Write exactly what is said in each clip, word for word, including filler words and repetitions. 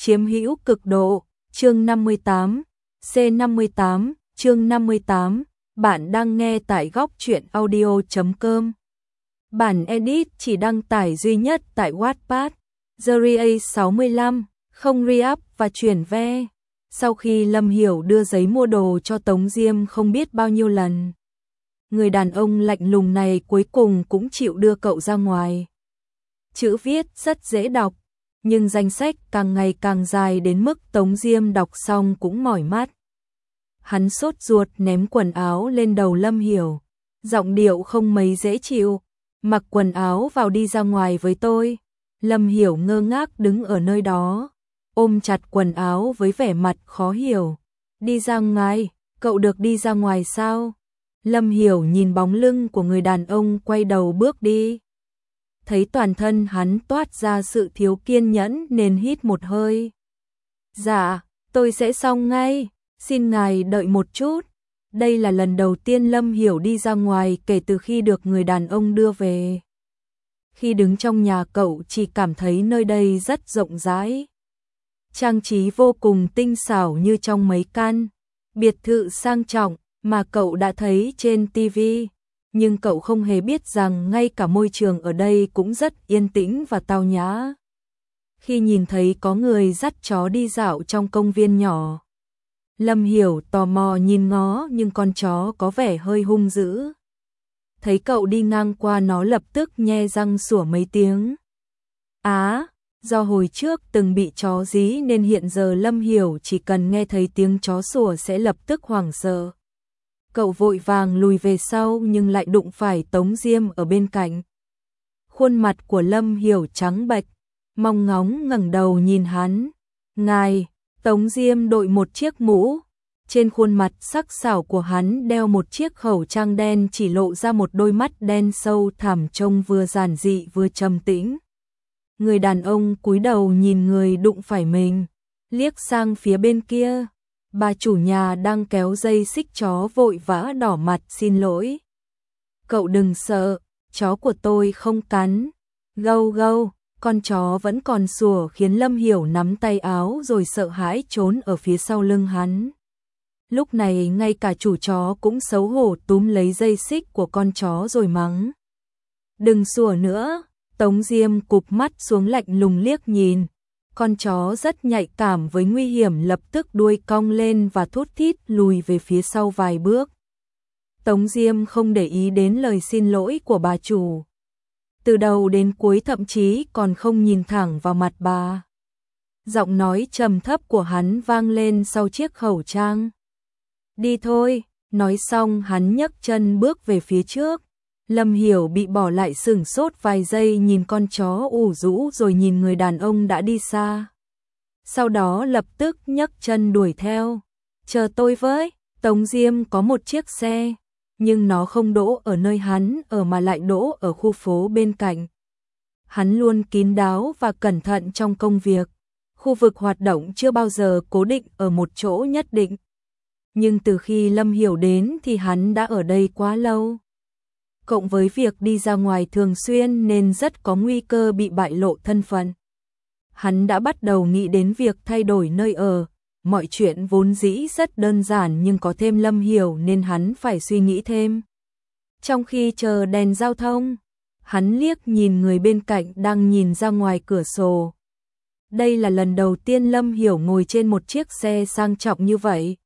chiếm hữu cực độ, chương năm mươi tám, C năm mươi tám, chương năm mươi tám, bạn đang nghe tại góc truyện audio chấm com. Bản edit chỉ đăng tải duy nhất tại Wattpad, Series sáu mươi lăm, không re-up và chuyển ve. Sau khi Lâm Hiểu đưa giấy mua đồ cho Tống Diêm không biết bao nhiêu lần, người đàn ông lạnh lùng này cuối cùng cũng chịu đưa cậu ra ngoài. Chữ viết rất dễ đọc, nhưng danh sách càng ngày càng dài đến mức Tống Diêm đọc xong cũng mỏi mắt. Hắn sốt ruột ném quần áo lên đầu Lâm Hiểu, giọng điệu không mấy dễ chịu. Mặc quần áo vào đi ra ngoài với tôi. Lâm Hiểu ngơ ngác đứng ở nơi đó, ôm chặt quần áo với vẻ mặt khó hiểu. Đi ra ngoài, cậu được đi ra ngoài sao? Lâm Hiểu nhìn bóng lưng của người đàn ông quay đầu bước đi. Thấy toàn thân hắn toát ra sự thiếu kiên nhẫn nên hít một hơi. Dạ, tôi sẽ xong ngay, xin ngài đợi một chút. Đây là lần đầu tiên Lâm Hiểu đi ra ngoài kể từ khi được người đàn ông đưa về. Khi đứng trong nhà cậu chỉ cảm thấy nơi đây rất rộng rãi. Trang trí vô cùng tinh xảo như trong mấy căn biệt thự sang trọng mà cậu đã thấy trên ti vi. Nhưng cậu không hề biết rằng ngay cả môi trường ở đây cũng rất yên tĩnh và tao nhã. Khi nhìn thấy có người dắt chó đi dạo trong công viên nhỏ, Lâm Hiểu tò mò nhìn ngó nhưng con chó có vẻ hơi hung dữ. Thấy cậu đi ngang qua nó lập tức nhe răng sủa mấy tiếng. Á, do hồi trước từng bị chó dí nên hiện giờ Lâm Hiểu chỉ cần nghe thấy tiếng chó sủa sẽ lập tức hoảng sợ. Cậu vội vàng lùi về sau nhưng lại đụng phải Tống Diêm ở bên cạnh. Khuôn mặt của Lâm Hiểu trắng bệch, mong ngóng ngẩng đầu nhìn hắn. Ngài, Tống Diêm đội một chiếc mũ. Trên khuôn mặt sắc sảo của hắn đeo một chiếc khẩu trang đen chỉ lộ ra một đôi mắt đen sâu thẳm trông vừa giản dị vừa trầm tĩnh. Người đàn ông cúi đầu nhìn người đụng phải mình, liếc sang phía bên kia. Bà chủ nhà đang kéo dây xích chó vội vã đỏ mặt xin lỗi. Cậu đừng sợ, chó của tôi không cắn. Gâu gâu, con chó vẫn còn sủa khiến Lâm Hiểu nắm tay áo rồi sợ hãi trốn ở phía sau lưng hắn. Lúc này ngay cả chủ chó cũng xấu hổ túm lấy dây xích của con chó rồi mắng. Đừng sủa nữa, Tống Diêm cụp mắt xuống lạnh lùng liếc nhìn. Con chó rất nhạy cảm với nguy hiểm lập tức đuôi cong lên và thút thít lùi về phía sau vài bước. Tống Diêm không để ý đến lời xin lỗi của bà chủ. Từ đầu đến cuối thậm chí còn không nhìn thẳng vào mặt bà. Giọng nói trầm thấp của hắn vang lên sau chiếc khẩu trang. Đi thôi, nói xong hắn nhấc chân bước về phía trước. Lâm Hiểu bị bỏ lại sửng sốt vài giây nhìn con chó ủ rũ rồi nhìn người đàn ông đã đi xa. Sau đó lập tức nhấc chân đuổi theo. Chờ tôi với, Tống Diêm có một chiếc xe, nhưng nó không đỗ ở nơi hắn ở mà lại đỗ ở khu phố bên cạnh. Hắn luôn kín đáo và cẩn thận trong công việc. Khu vực hoạt động chưa bao giờ cố định ở một chỗ nhất định. Nhưng từ khi Lâm Hiểu đến thì hắn đã ở đây quá lâu. Cộng với việc đi ra ngoài thường xuyên nên rất có nguy cơ bị bại lộ thân phận. Hắn đã bắt đầu nghĩ đến việc thay đổi nơi ở. Mọi chuyện vốn dĩ rất đơn giản nhưng có thêm Lâm Hiểu nên hắn phải suy nghĩ thêm. Trong khi chờ đèn giao thông, hắn liếc nhìn người bên cạnh đang nhìn ra ngoài cửa sổ. Đây là lần đầu tiên Lâm Hiểu ngồi trên một chiếc xe sang trọng như vậy.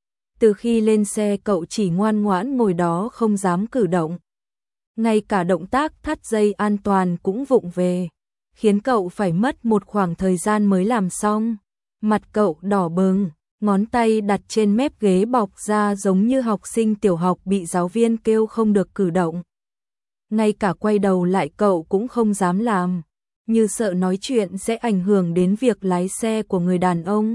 Từ khi lên xe cậu chỉ ngoan ngoãn ngồi đó không dám cử động. Ngay cả động tác thắt dây an toàn cũng vụng về, khiến cậu phải mất một khoảng thời gian mới làm xong. Mặt cậu đỏ bừng, ngón tay đặt trên mép ghế bọc ra giống như học sinh tiểu học bị giáo viên kêu không được cử động. Ngay cả quay đầu lại cậu cũng không dám làm, như sợ nói chuyện sẽ ảnh hưởng đến việc lái xe của người đàn ông.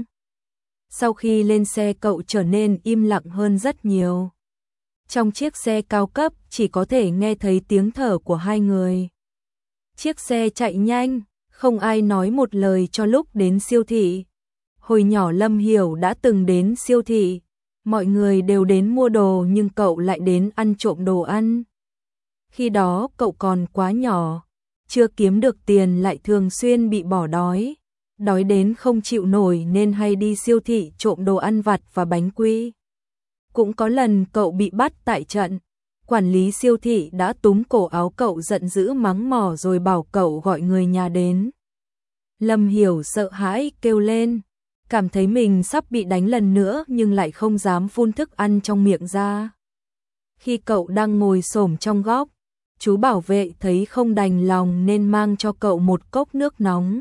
Sau khi lên xe cậu trở nên im lặng hơn rất nhiều. Trong chiếc xe cao cấp chỉ có thể nghe thấy tiếng thở của hai người. Chiếc xe chạy nhanh, không ai nói một lời cho lúc đến siêu thị. Hồi nhỏ Lâm Hiểu đã từng đến siêu thị. Mọi người đều đến mua đồ nhưng cậu lại đến ăn trộm đồ ăn. Khi đó cậu còn quá nhỏ, chưa kiếm được tiền lại thường xuyên bị bỏ đói. đói đến không chịu nổi nên hay đi siêu thị trộm đồ ăn vặt và bánh quy. Cũng có lần cậu bị bắt tại trận, quản lý siêu thị đã túm cổ áo cậu giận dữ mắng mỏ rồi bảo cậu gọi người nhà đến. Lâm Hiểu sợ hãi kêu lên, cảm thấy mình sắp bị đánh lần nữa nhưng lại không dám phun thức ăn trong miệng ra. Khi cậu đang ngồi xổm trong góc, chú bảo vệ thấy không đành lòng nên mang cho cậu một cốc nước nóng.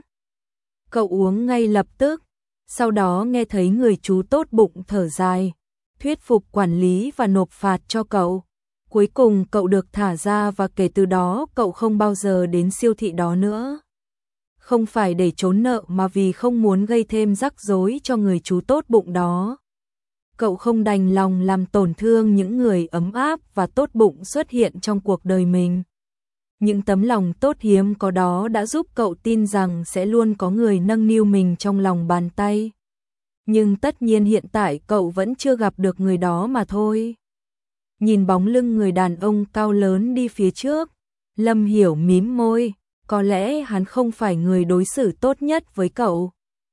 Cậu uống ngay lập tức, sau đó nghe thấy người chú tốt bụng thở dài, thuyết phục quản lý và nộp phạt cho cậu. Cuối cùng cậu được thả ra và kể từ đó cậu không bao giờ đến siêu thị đó nữa. Không phải để trốn nợ mà vì không muốn gây thêm rắc rối cho người chú tốt bụng đó. Cậu không đành lòng làm tổn thương những người ấm áp và tốt bụng xuất hiện trong cuộc đời mình. Những tấm lòng tốt hiếm có đó đã giúp cậu tin rằng sẽ luôn có người nâng niu mình trong lòng bàn tay. Nhưng tất nhiên hiện tại cậu vẫn chưa gặp được người đó mà thôi. Nhìn bóng lưng người đàn ông cao lớn đi phía trước, Lâm Hiểu mím môi, có lẽ hắn không phải người đối xử tốt nhất với cậu.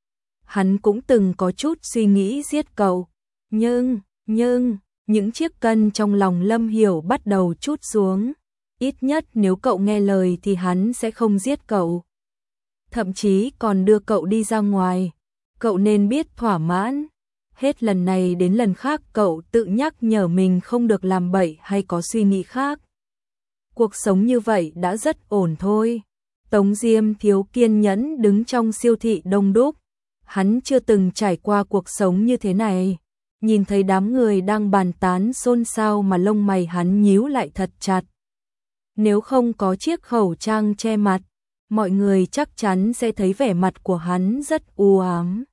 Hắn cũng từng có chút suy nghĩ giết cậu, nhưng, nhưng, những chiếc cân trong lòng Lâm Hiểu bắt đầu trút xuống. Ít nhất nếu cậu nghe lời thì hắn sẽ không giết cậu. Thậm chí còn đưa cậu đi ra ngoài. Cậu nên biết thỏa mãn. Hết lần này đến lần khác cậu tự nhắc nhở mình không được làm bậy hay có suy nghĩ khác. Cuộc sống như vậy đã rất ổn thôi. Tống Diêm thiếu kiên nhẫn đứng trong siêu thị đông đúc. Hắn chưa từng trải qua cuộc sống như thế này. Nhìn thấy đám người đang bàn tán xôn xao mà lông mày hắn nhíu lại thật chặt. Nếu không có chiếc khẩu trang che mặt, mọi người chắc chắn sẽ thấy vẻ mặt của hắn rất u ám.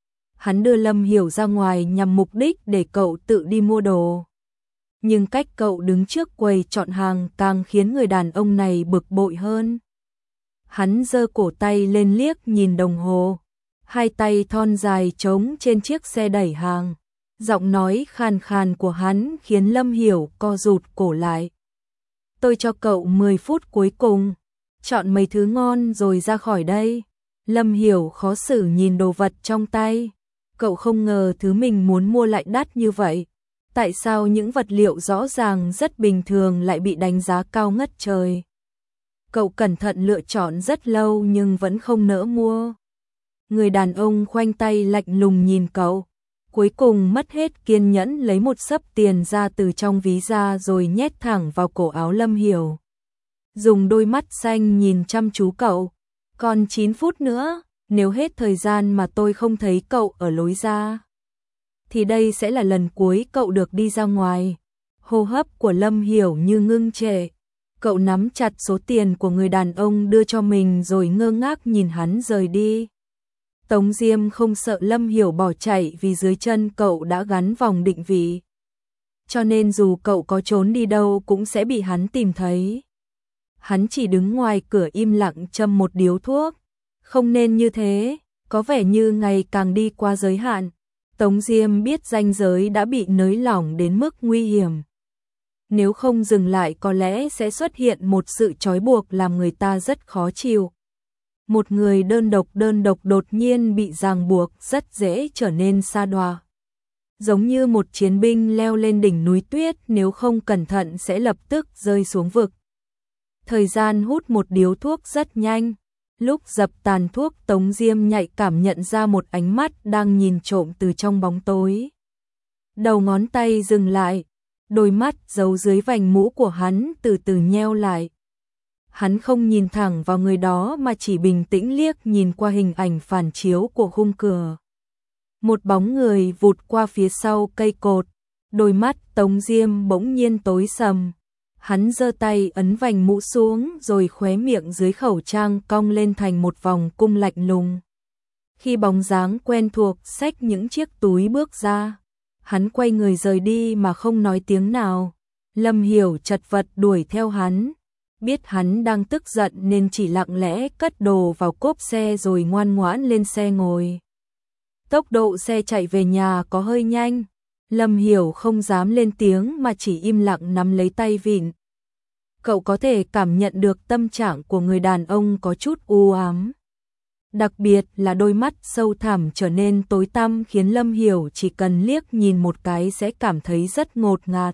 Hắn đưa Lâm Hiểu ra ngoài nhằm mục đích để cậu tự đi mua đồ. Nhưng cách cậu đứng trước quầy chọn hàng càng khiến người đàn ông này bực bội hơn. Hắn giơ cổ tay lên liếc nhìn đồng hồ. Hai tay thon dài trống trên chiếc xe đẩy hàng. Giọng nói khàn khàn của hắn khiến Lâm Hiểu co rụt cổ lại. Tôi cho cậu mười phút cuối cùng. Chọn mấy thứ ngon rồi ra khỏi đây. Lâm Hiểu khó xử nhìn đồ vật trong tay. Cậu không ngờ thứ mình muốn mua lại đắt như vậy. Tại sao những vật liệu rõ ràng rất bình thường lại bị đánh giá cao ngất trời? Cậu cẩn thận lựa chọn rất lâu nhưng vẫn không nỡ mua. Người đàn ông khoanh tay lạnh lùng nhìn cậu. Cuối cùng mất hết kiên nhẫn lấy một xấp tiền ra từ trong ví ra rồi nhét thẳng vào cổ áo Lâm Hiểu. Dùng đôi mắt xanh nhìn chăm chú cậu. Còn chín phút nữa, nếu hết thời gian mà tôi không thấy cậu ở lối ra, thì đây sẽ là lần cuối cậu được đi ra ngoài. Hô hấp của Lâm Hiểu như ngưng trệ. Cậu nắm chặt số tiền của người đàn ông đưa cho mình rồi ngơ ngác nhìn hắn rời đi. Tống Diêm không sợ Lâm Hiểu bỏ chạy vì dưới chân cậu đã gắn vòng định vị. Cho nên dù cậu có trốn đi đâu cũng sẽ bị hắn tìm thấy. Hắn chỉ đứng ngoài cửa im lặng châm một điếu thuốc. Không nên như thế, có vẻ như ngày càng đi qua giới hạn. Tống Diêm biết ranh giới đã bị nới lỏng đến mức nguy hiểm. Nếu không dừng lại có lẽ sẽ xuất hiện một sự trói buộc làm người ta rất khó chịu. Một người đơn độc đơn độc đột nhiên bị ràng buộc rất dễ trở nên sa đọa. Giống như một chiến binh leo lên đỉnh núi tuyết, nếu không cẩn thận sẽ lập tức rơi xuống vực. Thời gian hút một điếu thuốc rất nhanh. Lúc dập tàn thuốc, Tống Diêm nhạy cảm nhận ra một ánh mắt đang nhìn trộm từ trong bóng tối. Đầu ngón tay dừng lại, đôi mắt giấu dưới vành mũ của hắn từ từ nheo lại. Hắn không nhìn thẳng vào người đó mà chỉ bình tĩnh liếc nhìn qua hình ảnh phản chiếu của khung cửa. Một bóng người vụt qua phía sau cây cột, đôi mắt Tống Diêm bỗng nhiên tối sầm. Hắn giơ tay ấn vành mũ xuống rồi khóe miệng dưới khẩu trang cong lên thành một vòng cung lạnh lùng. Khi bóng dáng quen thuộc xách những chiếc túi bước ra, hắn quay người rời đi mà không nói tiếng nào. Lâm Hiểu chật vật đuổi theo hắn, biết hắn đang tức giận nên chỉ lặng lẽ cất đồ vào cốp xe rồi ngoan ngoãn lên xe ngồi. Tốc độ xe chạy về nhà có hơi nhanh. Lâm Hiểu không dám lên tiếng mà chỉ im lặng nắm lấy tay vịn. Cậu có thể cảm nhận được tâm trạng của người đàn ông có chút u ám. đặc biệt là đôi mắt sâu thẳm trở nên tối tăm khiến Lâm Hiểu chỉ cần liếc nhìn một cái sẽ cảm thấy rất ngột ngạt.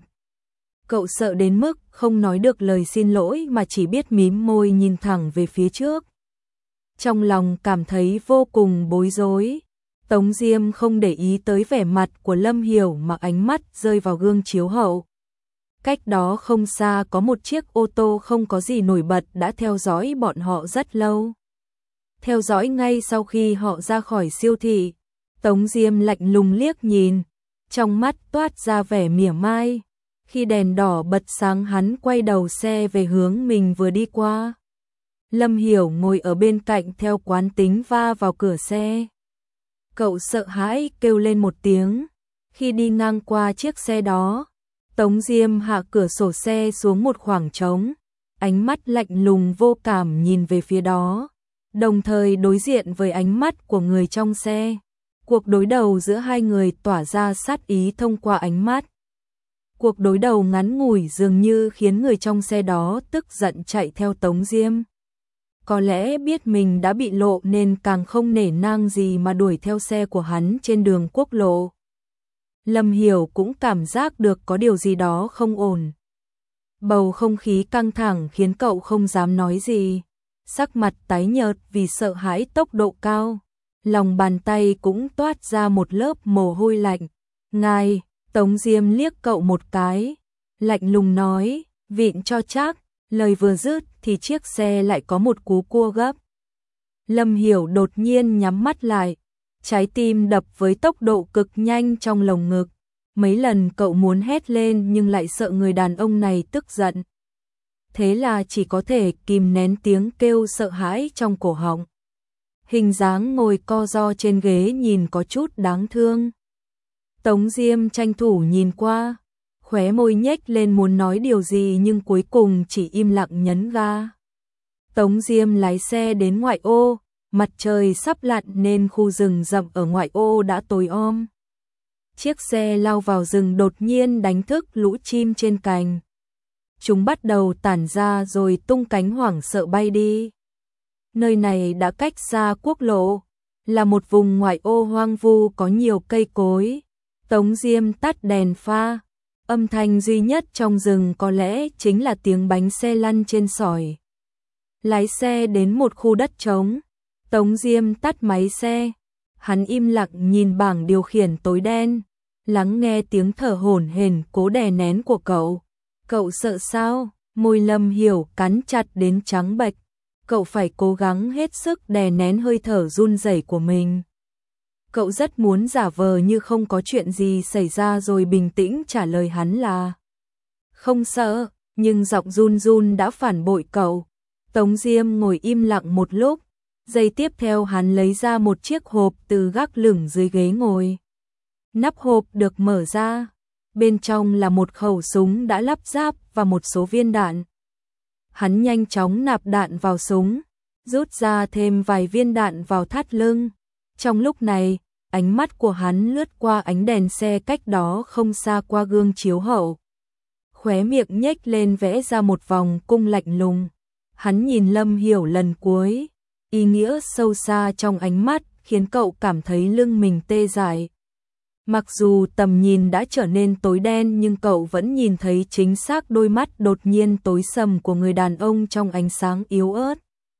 Cậu sợ đến mức không nói được lời xin lỗi mà chỉ biết mím môi nhìn thẳng về phía trước. Trong lòng cảm thấy vô cùng bối rối. Tống Diêm không để ý tới vẻ mặt của Lâm Hiểu mà ánh mắt rơi vào gương chiếu hậu. Cách đó không xa có một chiếc ô tô không có gì nổi bật đã theo dõi bọn họ rất lâu. Theo dõi ngay sau khi họ ra khỏi siêu thị. Tống Diêm lạnh lùng liếc nhìn, trong mắt toát ra vẻ mỉa mai. Khi đèn đỏ bật sáng hắn quay đầu xe về hướng mình vừa đi qua. Lâm Hiểu ngồi ở bên cạnh theo quán tính va vào cửa xe. Cậu sợ hãi kêu lên một tiếng. Khi đi ngang qua chiếc xe đó, Tống Diêm hạ cửa sổ xe xuống một khoảng trống, ánh mắt lạnh lùng vô cảm nhìn về phía đó, đồng thời đối diện với ánh mắt của người trong xe. Cuộc đối đầu giữa hai người tỏa ra sát ý thông qua ánh mắt. Cuộc đối đầu ngắn ngủi dường như khiến người trong xe đó tức giận chạy theo Tống Diêm. Có lẽ biết mình đã bị lộ nên càng không nể nang gì mà đuổi theo xe của hắn trên đường quốc lộ. Lâm Hiểu cũng cảm giác được có điều gì đó không ổn. Bầu không khí căng thẳng khiến cậu không dám nói gì. Sắc mặt tái nhợt vì sợ hãi tốc độ cao. Lòng bàn tay cũng toát ra một lớp mồ hôi lạnh. Ngài, Tống Diêm liếc cậu một cái. Lạnh lùng nói, vịn cho chắc. Lời vừa dứt thì chiếc xe lại có một cú cua gấp. Lâm Hiểu đột nhiên nhắm mắt lại. Trái tim đập với tốc độ cực nhanh trong lồng ngực. Mấy lần cậu muốn hét lên nhưng lại sợ người đàn ông này tức giận. Thế là chỉ có thể kìm nén tiếng kêu sợ hãi trong cổ họng. Hình dáng ngồi co ro trên ghế nhìn có chút đáng thương. Tống Diêm tranh thủ nhìn qua, khóe môi nhếch lên muốn nói điều gì nhưng cuối cùng chỉ im lặng nhấn ga. Tống Diêm lái xe đến ngoại ô, mặt trời sắp lặn nên khu rừng rậm ở ngoại ô đã tối om. Chiếc xe lao vào rừng đột nhiên đánh thức lũ chim trên cành. Chúng bắt đầu tản ra rồi tung cánh hoảng sợ bay đi. Nơi này đã cách xa quốc lộ, là một vùng ngoại ô hoang vu có nhiều cây cối. Tống Diêm tắt đèn pha, âm thanh duy nhất trong rừng có lẽ chính là tiếng bánh xe lăn trên sỏi. Lái xe đến một khu đất trống, Tống Diêm tắt máy xe, hắn im lặng nhìn bảng điều khiển tối đen, lắng nghe tiếng thở hổn hển cố đè nén của cậu. Cậu sợ sao? Môi Lâm Hiểu cắn chặt đến trắng bệch. Cậu phải cố gắng hết sức đè nén hơi thở run rẩy của mình. Cậu rất muốn giả vờ như không có chuyện gì xảy ra rồi bình tĩnh trả lời hắn là không sợ, nhưng giọng run run đã phản bội cậu. Tống Diêm ngồi im lặng một lúc, giây tiếp theo hắn lấy ra một chiếc hộp từ gác lửng dưới ghế ngồi. Nắp hộp được mở ra, bên trong là một khẩu súng đã lắp ráp và một số viên đạn. Hắn nhanh chóng nạp đạn vào súng, rút ra thêm vài viên đạn vào thắt lưng. Trong lúc này, ánh mắt của hắn lướt qua ánh đèn xe cách đó không xa qua gương chiếu hậu. Khóe miệng nhếch lên vẽ ra một vòng cung lạnh lùng. Hắn nhìn Lâm Hiểu lần cuối, ý nghĩa sâu xa trong ánh mắt khiến cậu cảm thấy lưng mình tê dại. Mặc dù tầm nhìn đã trở nên tối đen nhưng cậu vẫn nhìn thấy chính xác đôi mắt đột nhiên tối sầm của người đàn ông trong ánh sáng yếu ớt.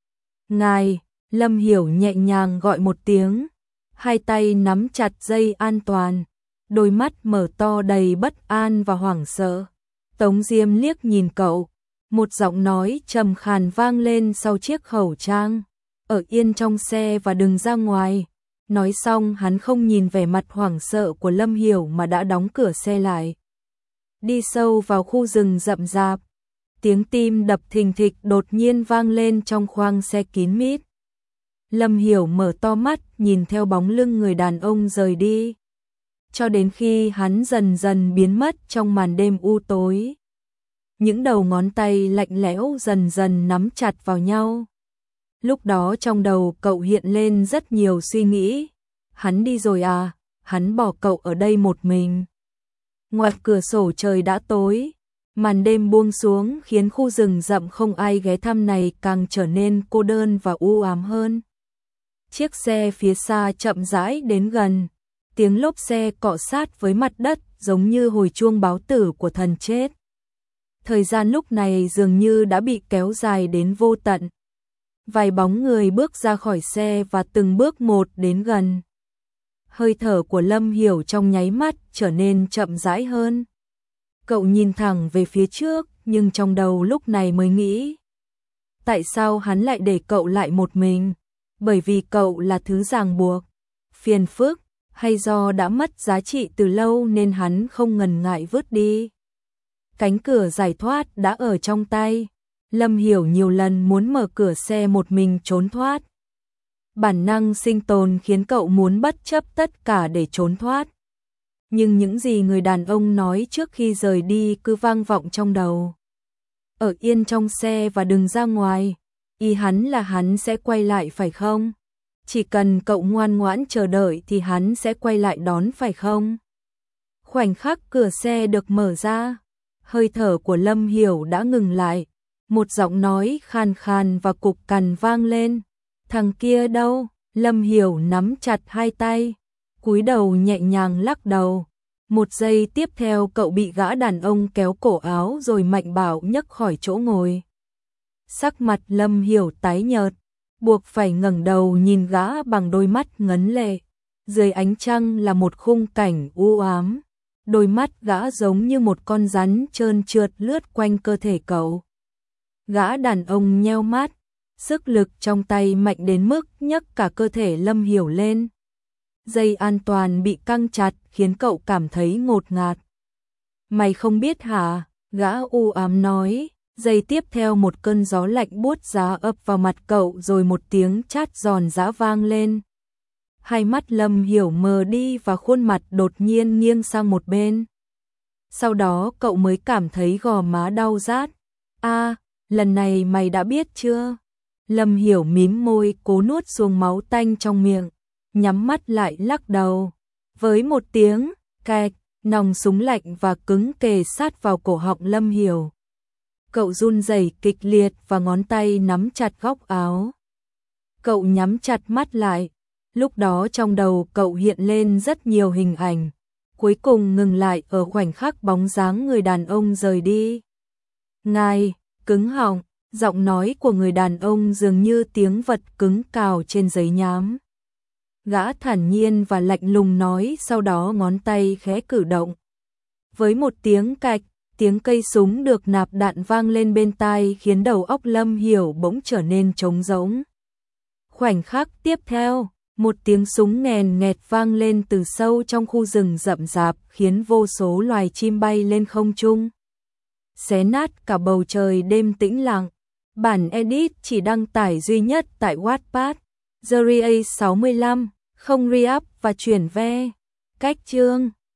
Ngài, Lâm Hiểu nhẹ nhàng gọi một tiếng, hai tay nắm chặt dây an toàn, đôi mắt mở to đầy bất an và hoảng sợ. Tống Diêm liếc nhìn cậu, một giọng nói trầm khàn vang lên sau chiếc khẩu trang. Ở yên trong xe và đừng ra ngoài. Nói xong hắn không nhìn vẻ mặt hoảng sợ của Lâm Hiểu mà đã đóng cửa xe lại. Đi sâu vào khu rừng rậm rạp. Tiếng tim đập thình thịch đột nhiên vang lên trong khoang xe kín mít. Lâm Hiểu mở to mắt nhìn theo bóng lưng người đàn ông rời đi. Cho đến khi hắn dần dần biến mất trong màn đêm u tối. Những đầu ngón tay lạnh lẽo dần dần nắm chặt vào nhau. Lúc đó trong đầu cậu hiện lên rất nhiều suy nghĩ. Hắn đi rồi à? Hắn bỏ cậu ở đây một mình. Ngoài cửa sổ trời đã tối. Màn đêm buông xuống khiến khu rừng rậm không ai ghé thăm này càng trở nên cô đơn và u ám hơn. Chiếc xe phía xa chậm rãi đến gần, tiếng lốp xe cọ sát với mặt đất giống như hồi chuông báo tử của thần chết. Thời gian lúc này dường như đã bị kéo dài đến vô tận. Vài bóng người bước ra khỏi xe và từng bước một đến gần. Hơi thở của Lâm Hiểu trong nháy mắt trở nên chậm rãi hơn. Cậu nhìn thẳng về phía trước, nhưng trong đầu lúc này mới nghĩ. Tại sao hắn lại để cậu lại một mình? Bởi vì cậu là thứ ràng buộc, phiền phức, hay do đã mất giá trị từ lâu nên hắn không ngần ngại vứt đi. Cánh cửa giải thoát đã ở trong tay. Lâm Hiểu nhiều lần muốn mở cửa xe một mình trốn thoát. Bản năng sinh tồn khiến cậu muốn bất chấp tất cả để trốn thoát. Nhưng những gì người đàn ông nói trước khi rời đi cứ vang vọng trong đầu. Ở yên trong xe và đừng ra ngoài. Ý hắn là hắn sẽ quay lại phải không? Chỉ cần cậu ngoan ngoãn chờ đợi thì hắn sẽ quay lại đón phải không? Khoảnh khắc cửa xe được mở ra, hơi thở của Lâm Hiểu đã ngừng lại. Một giọng nói khan khan và cục cằn vang lên. Thằng kia đâu? Lâm Hiểu nắm chặt hai tay, cúi đầu nhẹ nhàng lắc đầu. Một giây tiếp theo cậu bị gã đàn ông kéo cổ áo rồi mạnh bạo nhấc khỏi chỗ ngồi. Sắc mặt Lâm Hiểu tái nhợt, buộc phải ngẩng đầu nhìn gã bằng đôi mắt ngấn lệ. Dưới ánh trăng là một khung cảnh u ám. Đôi mắt gã giống như một con rắn trơn trượt lướt quanh cơ thể cậu. Gã đàn ông nheo mắt, sức lực trong tay mạnh đến mức nhấc cả cơ thể Lâm Hiểu lên. Dây an toàn bị căng chặt khiến cậu cảm thấy ngột ngạt. Mày không biết hả? Gã u ám nói. Giây tiếp theo một cơn gió lạnh buốt giá ập vào mặt cậu rồi một tiếng chát giòn giã vang lên. Hai mắt Lâm Hiểu mờ đi và khuôn mặt đột nhiên nghiêng sang một bên. Sau đó cậu mới cảm thấy gò má đau rát. A, lần này mày đã biết chưa? Lâm Hiểu mím môi cố nuốt xuống máu tanh trong miệng, nhắm mắt lại lắc đầu. Với một tiếng cạch, nòng súng lạnh và cứng kề sát vào cổ họng Lâm Hiểu. Cậu run rẩy kịch liệt và ngón tay nắm chặt góc áo. Cậu nhắm chặt mắt lại. Lúc đó trong đầu cậu hiện lên rất nhiều hình ảnh. Cuối cùng ngừng lại ở khoảnh khắc bóng dáng người đàn ông rời đi. Ngài, cứng họng, giọng nói của người đàn ông dường như tiếng vật cứng cào trên giấy nhám. Gã thản nhiên và lạnh lùng nói, sau đó ngón tay khẽ cử động. Với một tiếng cạch, tiếng cây súng được nạp đạn vang lên bên tai khiến đầu óc Lâm Hiểu bỗng trở nên trống rỗng. Khoảnh khắc tiếp theo, một tiếng súng nghèn nghẹt vang lên từ sâu trong khu rừng rậm rạp khiến vô số loài chim bay lên không trung. Xé nát cả bầu trời đêm tĩnh lặng. Bản edit chỉ đăng tải duy nhất tại Wattpad. The Ria sáu mươi lăm, không re-up và chuyển ve. Cách chương